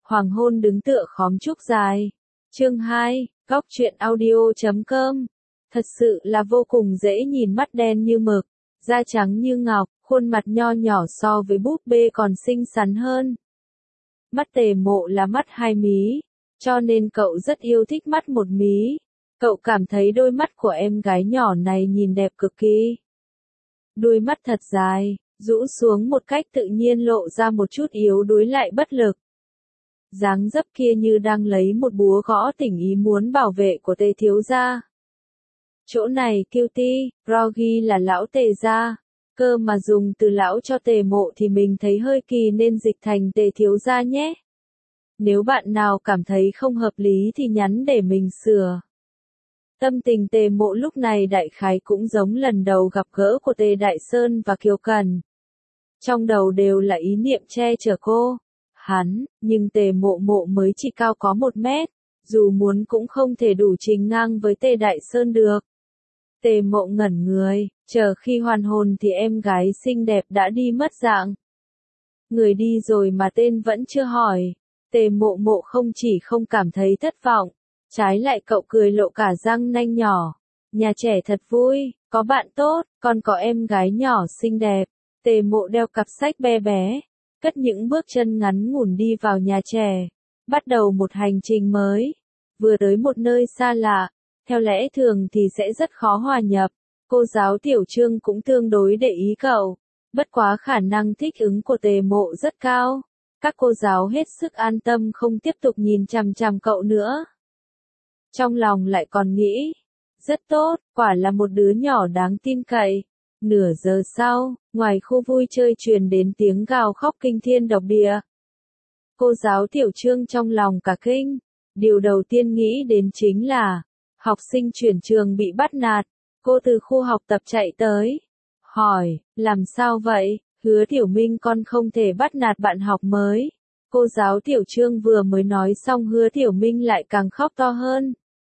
Hoàng hôn đứng tựa khóm trúc dài. Chương 2, Góc truyện audio.com. Thật sự là vô cùng dễ nhìn, mắt đen như mực, da trắng như ngọc, khuôn mặt nho nhỏ so với búp bê còn xinh xắn hơn. Mắt Tề Mộ là mắt hai mí, cho nên cậu rất yêu thích mắt một mí. Cậu cảm thấy đôi mắt của em gái nhỏ này nhìn đẹp cực kỳ. Đuôi mắt thật dài, rũ xuống một cách tự nhiên lộ ra một chút yếu đuối lại bất lực. Dáng dấp kia như đang lấy một búa gõ tỉnh ý muốn bảo vệ của Tề thiếu gia. Chỗ này Cutie, Froggy là lão Tề gia, cơ mà dùng từ lão cho Tề Mộ thì mình thấy hơi kỳ nên dịch thành Tề thiếu gia nhé. Nếu bạn nào cảm thấy không hợp lý thì nhắn để mình sửa. Tâm tình Tề Mộ lúc này đại khái cũng giống lần đầu gặp gỡ của Tề Đại Sơn và Kiều Cần. Trong đầu đều là ý niệm che chở cô. Hắn, nhưng Tề Mộ mới chỉ cao có 1 mét, dù muốn cũng không thể đủ trình ngang với Tề Đại Sơn được. Tề Mộ ngẩn người, chờ khi hoàn hồn thì em gái xinh đẹp đã đi mất dạng. Người đi rồi mà tên vẫn chưa hỏi. Tề Mộ không chỉ không cảm thấy thất vọng, trái lại cậu cười lộ cả răng nanh nhỏ. Nhà trẻ thật vui, có bạn tốt, còn có em gái nhỏ xinh đẹp. Tề Mộ đeo cặp sách bé bé, cất những bước chân ngắn ngủn đi vào nhà trẻ, bắt đầu một hành trình mới. Vừa tới một nơi xa lạ, theo lẽ thường thì sẽ rất khó hòa nhập. Cô giáo Tiểu Trương cũng tương đối để ý cậu, bất quá khả năng thích ứng của Tề Mộ rất cao. Các cô giáo hết sức an tâm không tiếp tục nhìn chằm chằm cậu nữa. Trong lòng lại còn nghĩ, rất tốt, quả là một đứa nhỏ đáng tin cậy. Nửa giờ sau, ngoài khu vui chơi truyền đến tiếng gào khóc kinh thiên động địa. Cô giáo Tiểu Trương trong lòng cả kinh, điều đầu tiên nghĩ đến chính là học sinh chuyển trường bị bắt nạt. Cô từ khu học tập chạy tới, hỏi, làm sao vậy? Hứa Tiểu Minh con không thể bắt nạt bạn học mới. Cô giáo Tiểu Trương vừa mới nói xong Hứa Tiểu Minh lại càng khóc to hơn.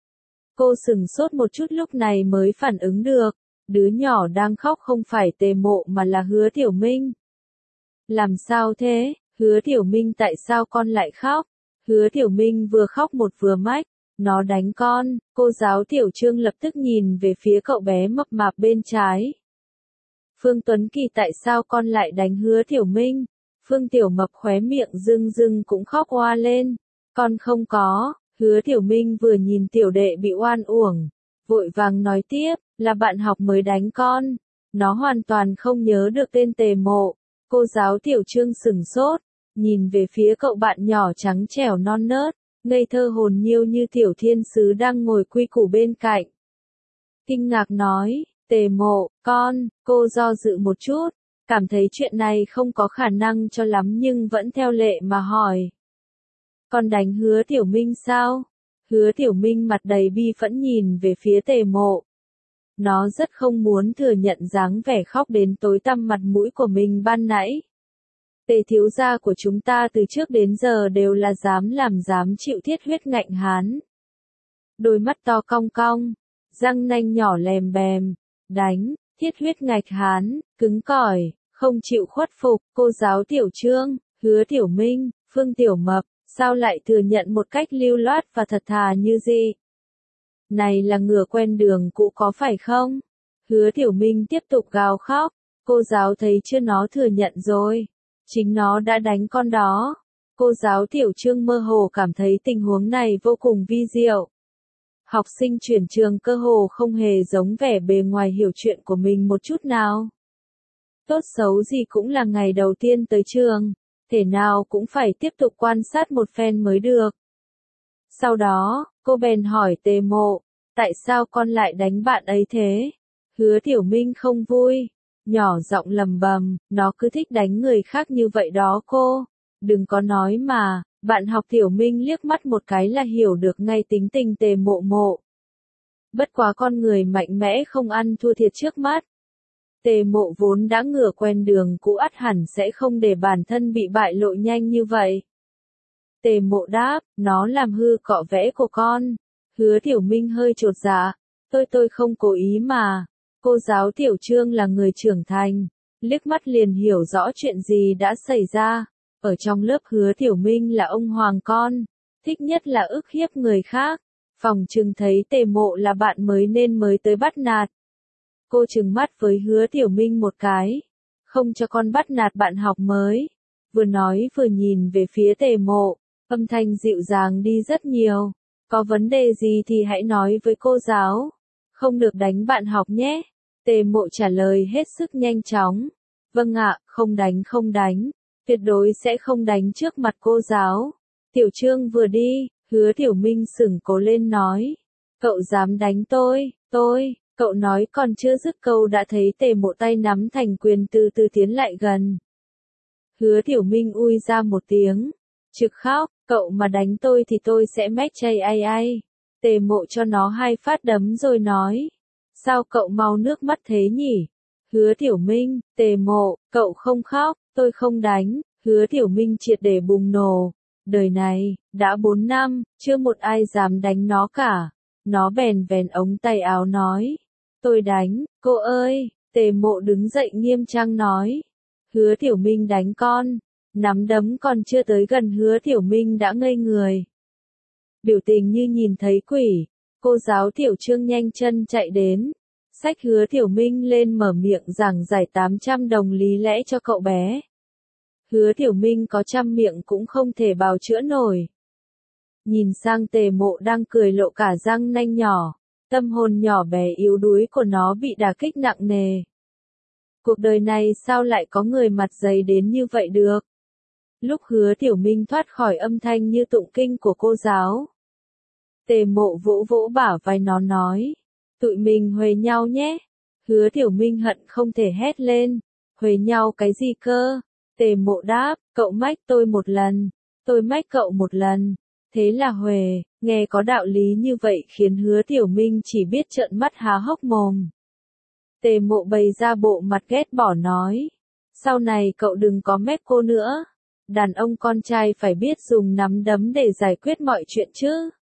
Cô sửng sốt một chút lúc này mới phản ứng được, đứa nhỏ đang khóc không phải Tề Mộ mà là Hứa Tiểu Minh. Làm sao thế? Hứa Tiểu Minh tại sao con lại khóc? Hứa Tiểu Minh vừa khóc một vừa mách, nó đánh con. Cô giáo Tiểu Trương lập tức nhìn về phía cậu bé mập mạp bên trái. Phương Tuấn Kỳ tại sao con lại đánh Hứa Tiểu Minh? Phương Tiểu Mập khóe miệng rưng rưng cũng khóc oa lên. Con không có. Hứa Tiểu Minh vừa nhìn tiểu đệ bị oan uổng, vội vàng nói tiếp, là bạn học mới đánh con. Nó hoàn toàn không nhớ được tên Tề Mộ. Cô giáo Tiểu Trương sửng sốt, nhìn về phía cậu bạn nhỏ trắng trẻo non nớt, ngây thơ hồn nhiêu như tiểu thiên sứ đang ngồi quy củ bên cạnh. Kinh ngạc nói, Tề Mộ, con. Cô do dự một chút, cảm thấy chuyện này không có khả năng cho lắm nhưng vẫn theo lệ mà hỏi. Con đánh Hứa Tiểu Minh sao? Hứa Tiểu Minh mặt đầy bi phẫn nhìn về phía Tề Mộ. Nó rất không muốn thừa nhận dáng vẻ khóc đến tối tăm mặt mũi của mình ban nãy. Tề thiếu gia của chúng ta từ trước đến giờ đều là dám làm dám chịu, thiết huyết ngạnh hán. Đôi mắt to cong cong, răng nanh nhỏ lèm bèm, đánh, thiết huyết ngạch hán, cứng cỏi, không chịu khuất phục. Cô giáo Tiểu Trương, Hứa Tiểu Minh, Phương Tiểu Mập, sao lại thừa nhận một cách lưu loát và thật thà như gì? Này là ngựa quen đường cũ có phải không? Hứa Tiểu Minh tiếp tục gào khóc, cô giáo thấy chưa, nó thừa nhận rồi. Chính nó đã đánh con đó. Cô giáo Tiểu Trương mơ hồ cảm thấy tình huống này vô cùng vi diệu. Học sinh chuyển trường cơ hồ không hề giống vẻ bề ngoài hiểu chuyện của mình một chút nào. Tốt xấu gì cũng là ngày đầu tiên tới trường, thể nào cũng phải tiếp tục quan sát một phen mới được. Sau đó, cô bèn hỏi Tề Mộ, tại sao con lại đánh bạn ấy thế? Hứa Tiểu Minh không vui, nhỏ giọng lầm bầm, nó cứ thích đánh người khác như vậy đó cô. Đừng có nói mà. Bạn học Tiểu Minh liếc mắt một cái là hiểu được ngay tính tình Tề Mộ. Bất quá con người mạnh mẽ không ăn thua thiệt trước mắt. Tề Mộ vốn đã ngựa quen đường cũ ắt hẳn sẽ không để bản thân bị bại lộ nhanh như vậy. Tề Mộ đáp, nó làm hư cọ vẽ của con. Hứa Tiểu Minh hơi chột dạ, tôi không cố ý mà. Cô giáo Tiểu Trương là người trưởng thành, liếc mắt liền hiểu rõ chuyện gì đã xảy ra. Ở trong lớp Hứa Tiểu Minh là ông hoàng con, thích nhất là ức hiếp người khác. Phòng trừng thấy Tề Mộ là bạn mới nên mới tới bắt nạt. Cô trừng mắt với Hứa Tiểu Minh một cái. Không cho con bắt nạt bạn học mới. Vừa nói vừa nhìn về phía Tề Mộ, âm thanh dịu dàng đi rất nhiều. Có vấn đề gì thì hãy nói với cô giáo. Không được đánh bạn học nhé. Tề Mộ trả lời hết sức nhanh chóng. Vâng ạ, không đánh. Tuyệt đối sẽ không đánh trước mặt cô giáo. Tiểu Trương vừa đi, Hứa Tiểu Minh sững cố lên nói. Cậu dám đánh tôi, cậu nói còn chưa dứt câu đã thấy Tề Mộ tay nắm thành quyền từ từ tiến lại gần. Hứa Tiểu Minh ui ra một tiếng. Trực khóc, cậu mà đánh tôi thì tôi sẽ mét chay ai. Tề Mộ cho nó 2 phát đấm rồi nói. Sao cậu mau nước mắt thế nhỉ? Hứa Tiểu Minh, Tề Mộ, cậu không khóc, tôi không đánh. Hứa Tiểu Minh triệt để bùng nổ. Đời này, đã 4 năm, chưa một ai dám đánh nó cả. Nó bèn vén ống tay áo nói. Tôi đánh, cô ơi. Tề Mộ đứng dậy nghiêm trang nói. Hứa Tiểu Minh đánh con. Nắm đấm còn chưa tới gần Hứa Tiểu Minh đã ngây người. Biểu tình như nhìn thấy quỷ. Cô giáo Tiểu Trương nhanh chân chạy đến. Xách Hứa Tiểu Minh lên mở miệng giảng giải 800 đồng lý lẽ cho cậu bé. Hứa Tiểu Minh có trăm miệng cũng không thể bào chữa nổi. Nhìn sang Tề Mộ đang cười lộ cả răng nanh nhỏ. Tâm hồn nhỏ bé yếu đuối của nó bị đả kích nặng nề. Cuộc đời này sao lại có người mặt dày đến như vậy được? Lúc Hứa Tiểu Minh thoát khỏi âm thanh như tụng kinh của cô giáo. Tề Mộ vỗ vỗ bả vai nó nói. Tụi mình huề nhau nhé. Hứa Tiểu Minh hận không thể hét lên. Huề nhau cái gì cơ? Tề Mộ đáp, cậu mách tôi một lần. Tôi mách cậu một lần. Thế là huề, nghe có đạo lý như vậy khiến Hứa Tiểu Minh chỉ biết trợn mắt há hốc mồm. Tề Mộ bày ra bộ mặt ghét bỏ nói. Sau này cậu đừng có mép cô nữa. Đàn ông con trai phải biết dùng nắm đấm để giải quyết mọi chuyện chứ.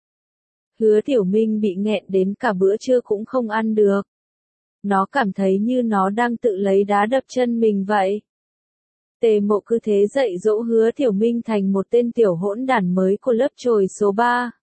Hứa Tiểu Minh bị nghẹn đến cả bữa trưa cũng không ăn được. Nó cảm thấy như nó đang tự lấy đá đập chân mình vậy. Tề Mộ cứ thế dạy dỗ Hứa Tiểu Minh thành một tên tiểu hỗn đản mới của lớp chồi số 3.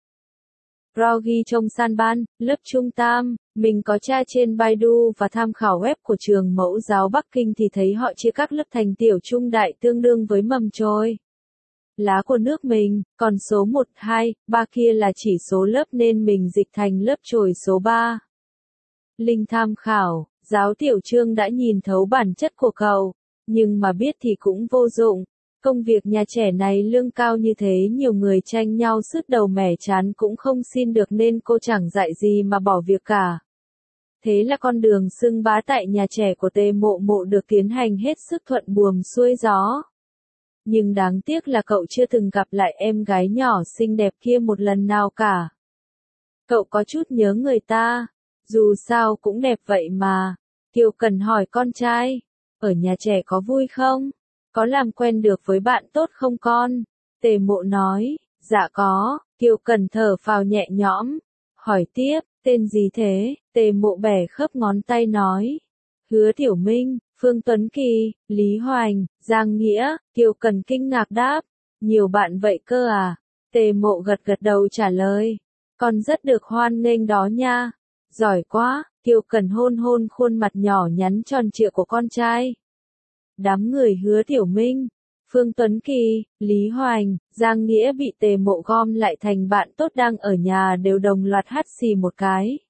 Rogi trong san ban, lớp trung tam, mình có tra trên Baidu và tham khảo web của trường mẫu giáo Bắc Kinh thì thấy họ chia các lớp thành tiểu trung đại tương đương với mầm trôi. Lá của nước mình, còn số 1, 2, 3 kia là chỉ số lớp nên mình dịch thành lớp chồi số 3. Linh tham khảo, giáo Tiểu Trương đã nhìn thấu bản chất của cậu, nhưng mà biết thì cũng vô dụng. Công việc nhà trẻ này lương cao như thế nhiều người tranh nhau sứt đầu mẻ chán cũng không xin được nên cô chẳng dạy gì mà bỏ việc cả. Thế là con đường xưng bá tại nhà trẻ của Tề Mộ được tiến hành hết sức thuận buồm xuôi gió. Nhưng đáng tiếc là cậu chưa từng gặp lại em gái nhỏ xinh đẹp kia một lần nào cả. Cậu có chút nhớ người ta, dù sao cũng đẹp vậy mà. Kiều Cần hỏi con trai, ở nhà trẻ có vui không? Có làm quen được với bạn tốt không con? Tề Mộ nói, dạ có. Kiều Cần thở phào nhẹ nhõm. Hỏi tiếp, tên gì thế? Tề Mộ bẻ khớp ngón tay nói. Hứa Tiểu Minh, Phương Tuấn Kỳ, Lý Hoành, Giang Nghĩa. Kiều Cần kinh ngạc đáp. Nhiều bạn vậy cơ à? Tề Mộ gật gật đầu trả lời. Con rất được hoan nghênh đó nha. Giỏi quá. Kiều Cần hôn hôn khuôn mặt nhỏ nhắn tròn trịa của con trai. Đám người Hứa Tiểu Minh, Phương Tuấn Kỳ, Lý Hoành, Giang Nghĩa bị Tề Mộ gom lại thành bạn tốt đang ở nhà đều đồng loạt hắt xì một cái.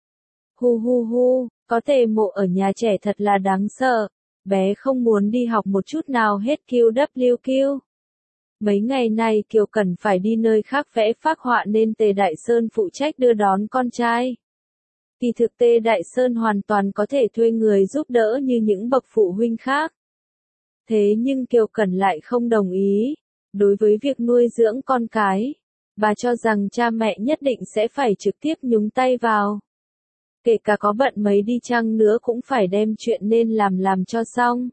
Hu hu hu, có Tề Mộ ở nhà trẻ thật là đáng sợ. Bé không muốn đi học một chút nào hết QWQ. Mấy ngày nay Kiều Cần phải đi nơi khác vẽ phác họa nên Tề Đại Sơn phụ trách đưa đón con trai. Kỳ thực Tề Đại Sơn hoàn toàn có thể thuê người giúp đỡ như những bậc phụ huynh khác. Thế nhưng Kiều Cần lại không đồng ý. Đối với việc nuôi dưỡng con cái, bà cho rằng cha mẹ nhất định sẽ phải trực tiếp nhúng tay vào. Kể cả có bận mấy đi chăng nữa cũng phải đem chuyện nên làm cho xong.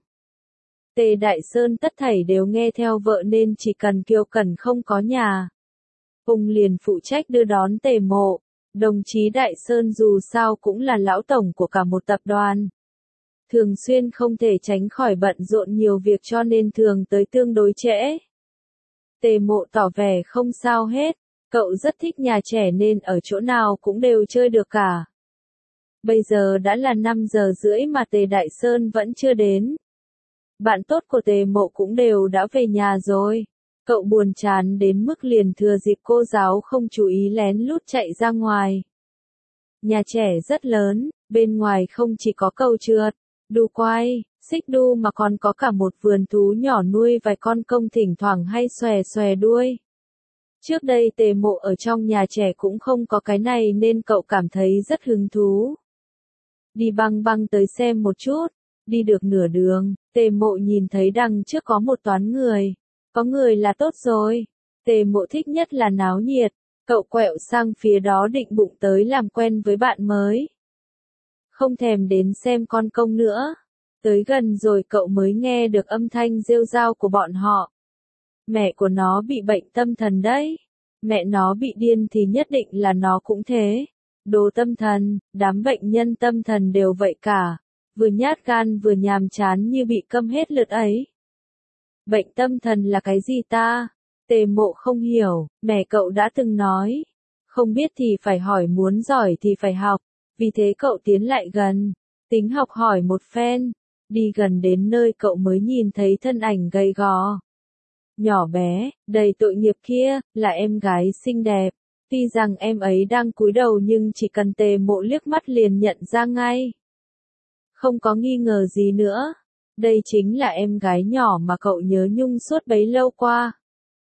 Tề Đại Sơn tất thảy đều nghe theo vợ nên chỉ cần Kiều Cần không có nhà, ông liền phụ trách đưa đón Tề Mộ. Đồng chí Đại Sơn dù sao cũng là lão tổng của cả một tập đoàn. Thường xuyên không thể tránh khỏi bận rộn nhiều việc cho nên thường tới tương đối trễ. Tề Mộ tỏ vẻ không sao hết, cậu rất thích nhà trẻ nên ở chỗ nào cũng đều chơi được cả. Bây giờ đã là 5 giờ rưỡi mà Tề Đại Sơn vẫn chưa đến. Bạn tốt của Tề Mộ cũng đều đã về nhà rồi. Cậu buồn chán đến mức liền thừa dịp cô giáo không chú ý lén lút chạy ra ngoài. Nhà trẻ rất lớn, bên ngoài không chỉ có cầu trượt, đu quay, xích đu mà còn có cả một vườn thú nhỏ nuôi vài con công thỉnh thoảng hay xòe xòe đuôi. Trước đây Tề Mộ ở trong nhà trẻ cũng không có cái này nên cậu cảm thấy rất hứng thú. Đi băng băng tới xem một chút, đi được nửa đường, Tề Mộ nhìn thấy đằng trước có một toán người. Có người là tốt rồi. Tề Mộ thích nhất là náo nhiệt. Cậu quẹo sang phía đó định bụng tới làm quen với bạn mới. Không thèm đến xem con công nữa. Tới gần rồi cậu mới nghe được âm thanh rêu rao của bọn họ. Mẹ của nó bị bệnh tâm thần đấy. Mẹ nó bị điên thì nhất định là nó cũng thế. Đồ tâm thần, đám bệnh nhân tâm thần đều vậy cả. Vừa nhát gan vừa nhàm chán như bị câm hết lượt ấy. Bệnh tâm thần là cái gì ta? Tề Mộ không hiểu, mẹ cậu đã từng nói. Không biết thì phải hỏi, muốn giỏi thì phải học. Vì thế cậu tiến lại gần, tính học hỏi một phen. Đi gần đến nơi cậu mới nhìn thấy thân ảnh gầy gò. Nhỏ bé, đầy tội nghiệp kia, là em gái xinh đẹp. Tuy rằng em ấy đang cúi đầu nhưng chỉ cần Tề Mộ liếc mắt liền nhận ra ngay. Không có nghi ngờ gì nữa. Đây chính là em gái nhỏ mà cậu nhớ nhung suốt bấy lâu qua.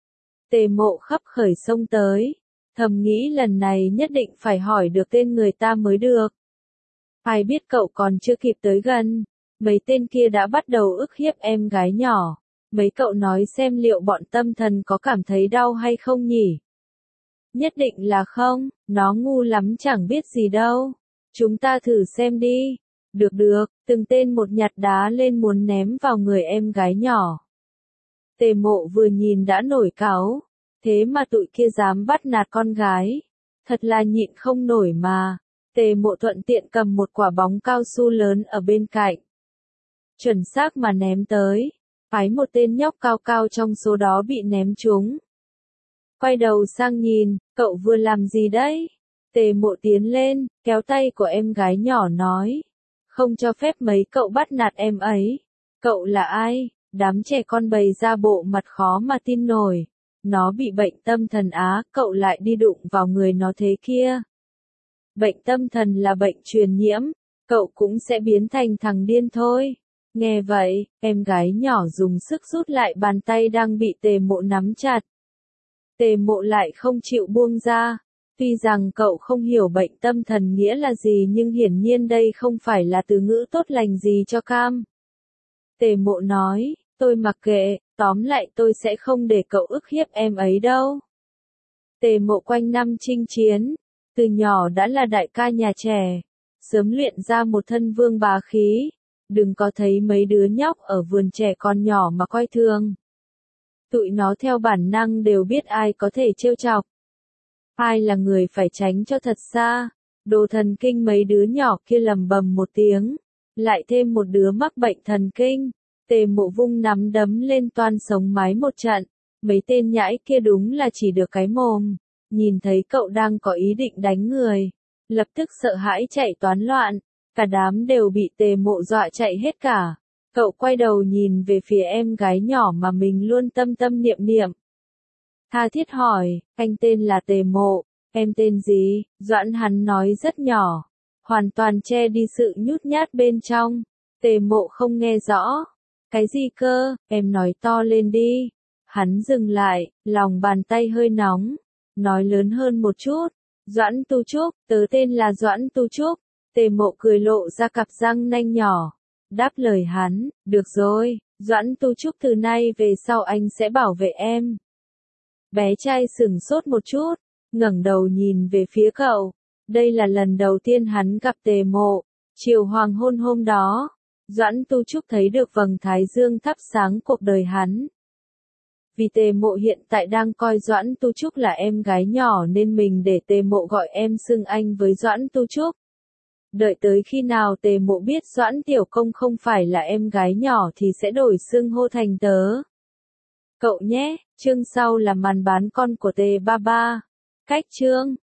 Tề Mộ khấp khởi xông tới, thầm nghĩ lần này nhất định phải hỏi được tên người ta mới được. Ai biết cậu còn chưa kịp tới gần, mấy tên kia đã bắt đầu ức hiếp em gái nhỏ. Mấy cậu nói xem liệu bọn tâm thần có cảm thấy đau hay không nhỉ? Nhất định là không, nó ngu lắm chẳng biết gì đâu. Chúng ta thử xem đi. Được được, từng tên một nhặt đá lên muốn ném vào người em gái nhỏ. Tề Mộ vừa nhìn đã nổi cáu. Thế mà tụi kia dám bắt nạt con gái. Thật là nhịn không nổi mà. Tề Mộ thuận tiện cầm một quả bóng cao su lớn ở bên cạnh. Chuẩn xác mà ném tới. Phái một tên nhóc cao cao trong số đó bị ném trúng. Quay đầu sang nhìn, cậu vừa làm gì đấy? Tề Mộ tiến lên, kéo tay của em gái nhỏ nói. Không cho phép mấy cậu bắt nạt em ấy. Cậu là ai? Đám trẻ con bày ra bộ mặt khó mà tin nổi. Nó bị bệnh tâm thần á, cậu lại đi đụng vào người nó thế kia. Bệnh tâm thần là bệnh truyền nhiễm, cậu cũng sẽ biến thành thằng điên thôi. Nghe vậy, em gái nhỏ dùng sức rút lại bàn tay đang bị Tề Mộ nắm chặt. Tề Mộ lại không chịu buông ra. Tuy rằng cậu không hiểu bệnh tâm thần nghĩa là gì nhưng hiển nhiên đây không phải là từ ngữ tốt lành gì cho cam. Tề Mộ nói, tôi mặc kệ, tóm lại tôi sẽ không để cậu ức hiếp em ấy đâu. Tề Mộ quanh năm chinh chiến, từ nhỏ đã là đại ca nhà trẻ, sớm luyện ra một thân vương bá khí, đừng có thấy mấy đứa nhóc ở vườn trẻ con nhỏ mà coi thường. Tụi nó theo bản năng đều biết ai có thể trêu chọc. Ai là người phải tránh cho thật xa. Đồ thần kinh mấy đứa nhỏ kia lầm bầm một tiếng. Lại thêm một đứa mắc bệnh thần kinh. Tề Mộ vung nắm đấm lên toan sống mái một trận. Mấy tên nhãi kia đúng là chỉ được cái mồm. Nhìn thấy cậu đang có ý định đánh người. Lập tức sợ hãi chạy toán loạn. Cả đám đều bị Tề Mộ dọa chạy hết cả. Cậu quay đầu nhìn về phía em gái nhỏ mà mình luôn tâm tâm niệm niệm. Tha thiết hỏi, anh tên là Tề Mộ, em tên gì? Doãn hắn nói rất nhỏ, hoàn toàn che đi sự nhút nhát bên trong. Tề Mộ không nghe rõ. Cái gì cơ, em nói to lên đi. Hắn dừng lại, lòng bàn tay hơi nóng. Nói lớn hơn một chút. Doãn Tu Trúc, tớ tên là Doãn Tu Trúc. Tề Mộ cười lộ ra cặp răng nanh nhỏ. Đáp lời hắn, được rồi, Doãn Tu Trúc từ nay về sau anh sẽ bảo vệ em. Bé trai sửng sốt một chút, ngẩng đầu nhìn về phía cậu. Đây là lần đầu tiên hắn gặp Tề Mộ. Chiều hoàng hôn hôm đó, Doãn Tu Trúc thấy được vầng thái dương thắp sáng cuộc đời hắn. Vì Tề Mộ hiện tại đang coi Doãn Tu Trúc là em gái nhỏ nên mình để Tề Mộ gọi em xưng anh với Doãn Tu Trúc. Đợi tới khi nào Tề Mộ biết Doãn Tiểu Công không phải là em gái nhỏ thì sẽ đổi xưng hô thành tớ. cậu nhé. Chương sau là màn bán con của T33. Cách chương